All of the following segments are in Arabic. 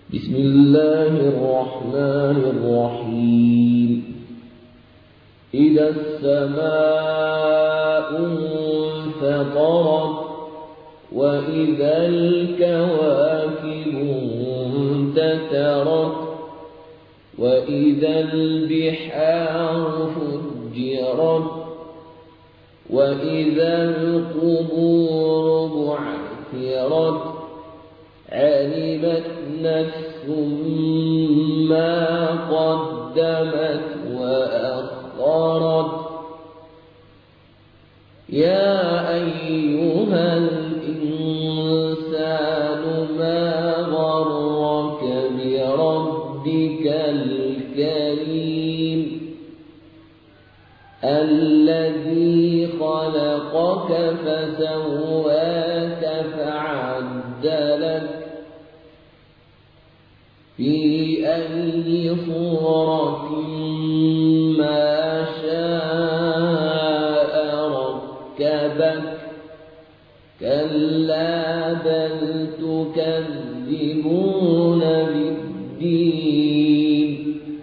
بسم الله الرحمن الرحيم. إذا السماء انفطرت وإذا الكواكب انتثرت وإذا البحار فجرت وإذا القبور بعثرت علمت نفس ما قدمت وأخرت. يا أيها الإنسان ما غرك بربك الكريم الذي خلقك فسواك فعدلك في أي صورة ما شاء ركبك. كلا بل تكذبون بالدين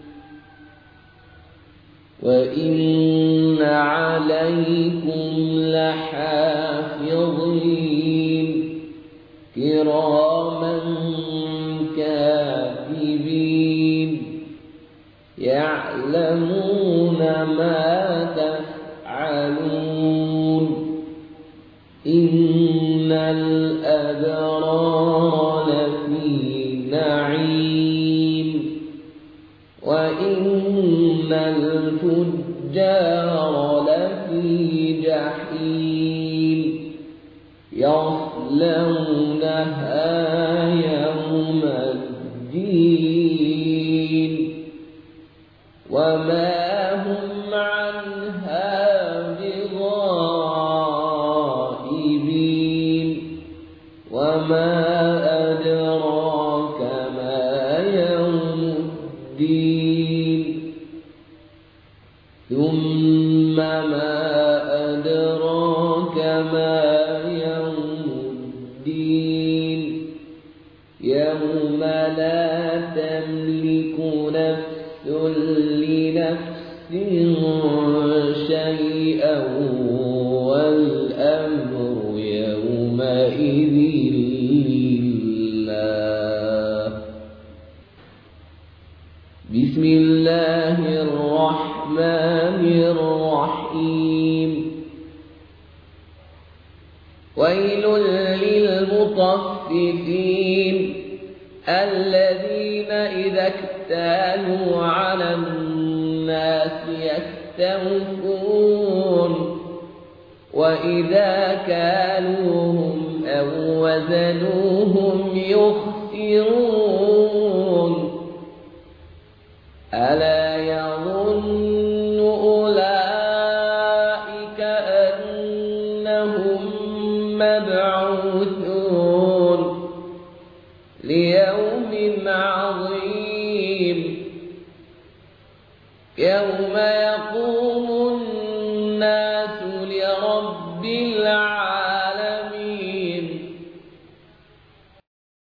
وإن عليكم لحافظين كراما كاتبين يعلمون ما تفعلون. إن الأبرار لفي نعيم وإن الفجار لفي جحيم يصلونها يوم الدين وما هم عنها بغائبين. وما أدراك ما يوم الدين ثم ما أدراك ما يوم الدين يوم لا تملك نفس لنفس شيئا والأمر يومئذ لله. بسم الله الرحمن الرحيم. ويل للمطففين الذين إذا اكتالوا على الناس يستوفون وإذا كالوهم أو وزنوهم يخسرون. ألا يظن أولئك أنهم مبعوثون ليوم عظيم يوم يقوم